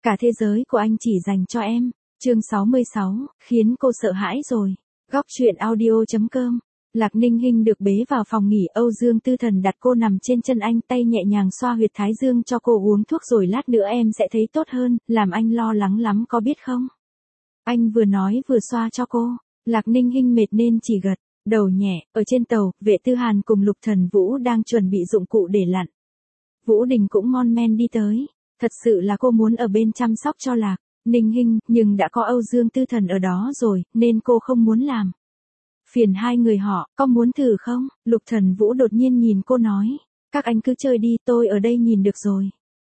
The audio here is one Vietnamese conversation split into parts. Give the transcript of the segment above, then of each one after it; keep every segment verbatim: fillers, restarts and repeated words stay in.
Cả thế giới của anh chỉ dành cho em. Chương sáu mươi sáu, khiến cô sợ hãi rồi. Góc truyện audio chấm com. Lạc Ninh Hinh được bế vào phòng nghỉ, Âu Dương Tư Thần đặt cô nằm trên chân anh, tay nhẹ nhàng xoa huyệt thái dương cho cô uống thuốc rồi lát nữa em sẽ thấy tốt hơn, làm anh lo lắng lắm có biết không? Anh vừa nói vừa xoa cho cô. Lạc Ninh Hinh mệt nên chỉ gật đầu nhẹ. Ở trên tàu, Vệ Tư Hàn cùng Lục Thần Vũ đang chuẩn bị dụng cụ để lặn. Vũ Đình cũng mon men đi tới. Thật sự là cô muốn ở bên chăm sóc cho Lạc Ninh Hinh, nhưng đã có Âu Dương Tư Thần ở đó rồi, nên cô không muốn làm phiền hai người họ. Có muốn thử không? Lục Thần Vũ đột nhiên nhìn cô nói. Các anh cứ chơi đi, tôi ở đây nhìn được rồi.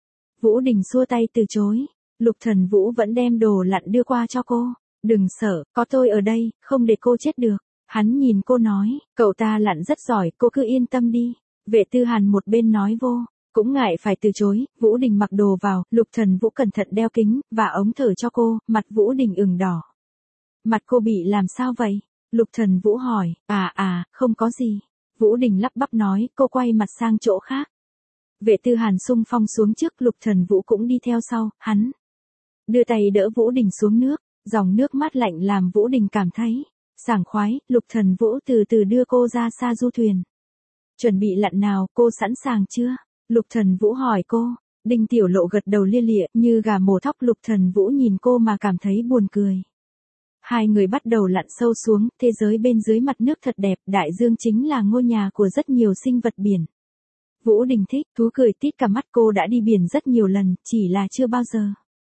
Vũ Đình xua tay từ chối. Lục Thần Vũ vẫn đem đồ lặn đưa qua cho cô. Đừng sợ, có tôi ở đây, không để cô chết được. Hắn nhìn cô nói, cậu ta lặn rất giỏi, cô cứ yên tâm đi. Vệ Tư Hàn một bên nói vô, cũng ngại phải từ chối. Vũ Đình mặc đồ vào, Lục Thần Vũ cẩn thận đeo kính và ống thở cho cô, mặt Vũ Đình ửng đỏ. Mặt cô bị làm sao vậy? Lục Thần Vũ hỏi. À à, không có gì. Vũ Đình lắp bắp nói, cô quay mặt sang chỗ khác. Vệ Tư Hàn xung phong xuống trước, Lục Thần Vũ cũng đi theo sau. Hắn đưa tay đỡ Vũ Đình xuống nước, dòng nước mát lạnh làm Vũ Đình cảm thấy sảng khoái. Lục Thần Vũ từ từ đưa cô ra xa du thuyền. Chuẩn bị lặn nào, cô sẵn sàng chưa? Lục Thần Vũ hỏi cô. Đinh Tiểu Lộ gật đầu lia lịa như gà mổ thóc. Lục Thần Vũ nhìn cô mà cảm thấy buồn cười. Hai người bắt đầu lặn sâu xuống, thế giới bên dưới mặt nước thật đẹp, đại dương chính là ngôi nhà của rất nhiều sinh vật biển. Vũ Đình thích, thú cười tít cả mắt. Cô đã đi biển rất nhiều lần, chỉ là chưa bao giờ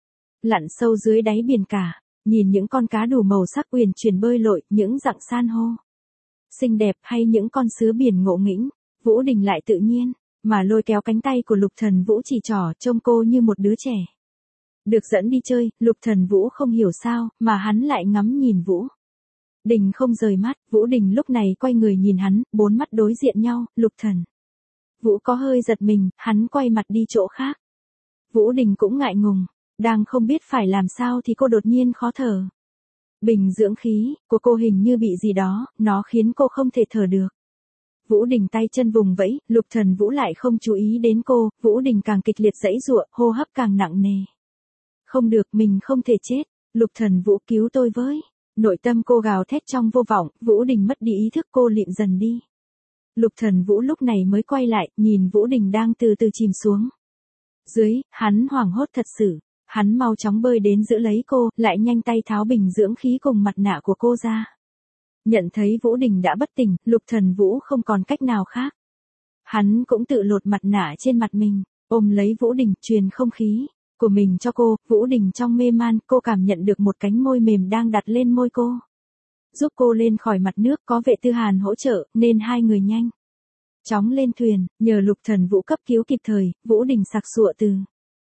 lặn sâu dưới đáy biển cả. Nhìn những con cá đủ màu sắc uyển chuyển bơi lội, những dặng san hô xinh đẹp hay những con sứa biển ngộ nghĩnh, Vũ Đình lại tự nhiên mà lôi kéo cánh tay của Lục Thần Vũ chỉ trỏ, trông cô như một đứa trẻ được dẫn đi chơi. Lục Thần Vũ không hiểu sao mà hắn lại ngắm nhìn Vũ Đình không rời mắt. Vũ Đình lúc này quay người nhìn hắn, bốn mắt đối diện nhau. Lục Thần Vũ có hơi giật mình, hắn quay mặt đi chỗ khác. Vũ Đình cũng ngại ngùng, đang không biết phải làm sao thì cô đột nhiên khó thở. Bình dưỡng khí của cô hình như bị gì đó, nó khiến cô không thể thở được. Vũ Đình tay chân vùng vẫy, Lục Thần Vũ lại không chú ý đến cô. Vũ Đình càng kịch liệt giãy giụa, hô hấp càng nặng nề. Không được, mình không thể chết. Lục Thần Vũ cứu tôi với. Nội tâm cô gào thét trong vô vọng. Vũ Đình mất đi ý thức, cô lịm dần đi. Lục Thần Vũ lúc này mới quay lại, nhìn Vũ Đình đang từ từ chìm xuống dưới, hắn hoảng hốt thật sự. Hắn mau chóng bơi đến giữ lấy cô, lại nhanh tay tháo bình dưỡng khí cùng mặt nạ của cô ra. Nhận thấy Vũ Đình đã bất tỉnh, Lục Thần Vũ không còn cách nào khác. Hắn cũng tự lột mặt nạ trên mặt mình, ôm lấy Vũ Đình, truyền không khí của mình cho cô. Vũ Đình trong mê man, cô cảm nhận được một cánh môi mềm đang đặt lên môi cô, giúp cô lên khỏi mặt nước. Có Vệ Tư Hàn hỗ trợ, nên hai người nhanh chóng lên thuyền. Nhờ Lục Thần Vũ cấp cứu kịp thời, Vũ Đình sặc sụa từ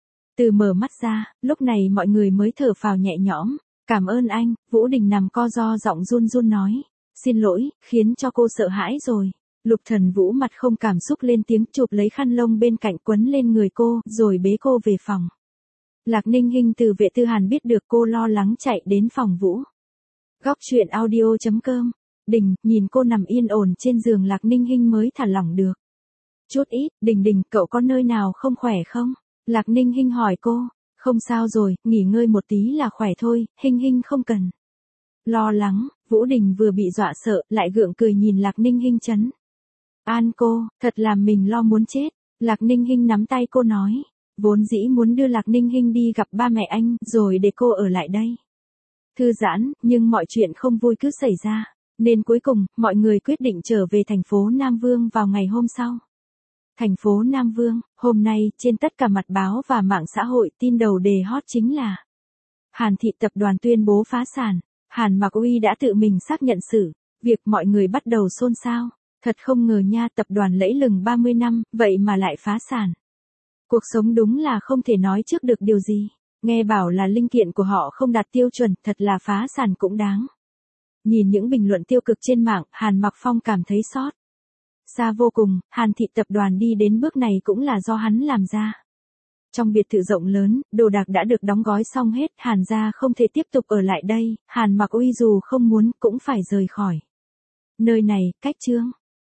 từ mở mắt ra. Lúc này mọi người mới thở phào nhẹ nhõm. Cảm ơn anh. Vũ Đình nằm co ro, giọng run run nói. Xin lỗi, khiến cho cô sợ hãi rồi. Lục Thần Vũ mặt không cảm xúc lên tiếng, chụp lấy khăn lông bên cạnh quấn lên người cô, rồi bế cô về phòng. Lạc Ninh Hinh từ Vệ Tư Hàn biết được, cô lo lắng chạy đến phòng Vũ. Góc truyện audio chấm com. Đình, nhìn cô nằm yên ổn trên giường, Lạc Ninh Hinh mới thả lỏng được chút ít. Đình Đình, cậu có nơi nào không khỏe không? Lạc Ninh Hinh hỏi cô. Không sao rồi, nghỉ ngơi một tí là khỏe thôi, Hinh Hinh không cần lo lắng. Vũ Đình vừa bị dọa sợ, lại gượng cười nhìn Lạc Ninh Hinh trấn an cô. Thật làm mình lo muốn chết. Lạc Ninh Hinh nắm tay cô nói. Vốn dĩ muốn đưa Lạc Ninh Hinh đi gặp ba mẹ anh, rồi để cô ở lại đây thư giãn, nhưng mọi chuyện không vui cứ xảy ra, nên cuối cùng, mọi người quyết định trở về thành phố Nam Vương vào ngày hôm sau. Thành phố Nam Vương, hôm nay, trên tất cả mặt báo và mạng xã hội, tin đầu đề hot chính là Hàn Thị tập đoàn tuyên bố phá sản. Hàn Mặc Uy đã tự mình xác nhận sự việc, mọi người bắt đầu xôn xao. Thật không ngờ nha, tập đoàn lẫy lừng ba mươi năm, vậy mà lại phá sản. Cuộc sống đúng là không thể nói trước được điều gì. Nghe bảo là linh kiện của họ không đạt tiêu chuẩn, thật là phá sản cũng đáng. Nhìn những bình luận tiêu cực trên mạng, Hàn Mặc Phong cảm thấy xót xa vô cùng. Hàn Thị tập đoàn đi đến bước này cũng là do hắn làm ra. Trong biệt thự rộng lớn, đồ đạc đã được đóng gói xong hết, Hàn gia không thể tiếp tục ở lại đây. Hàn Mặc Uy dù không muốn cũng phải rời khỏi nơi này. Cách chương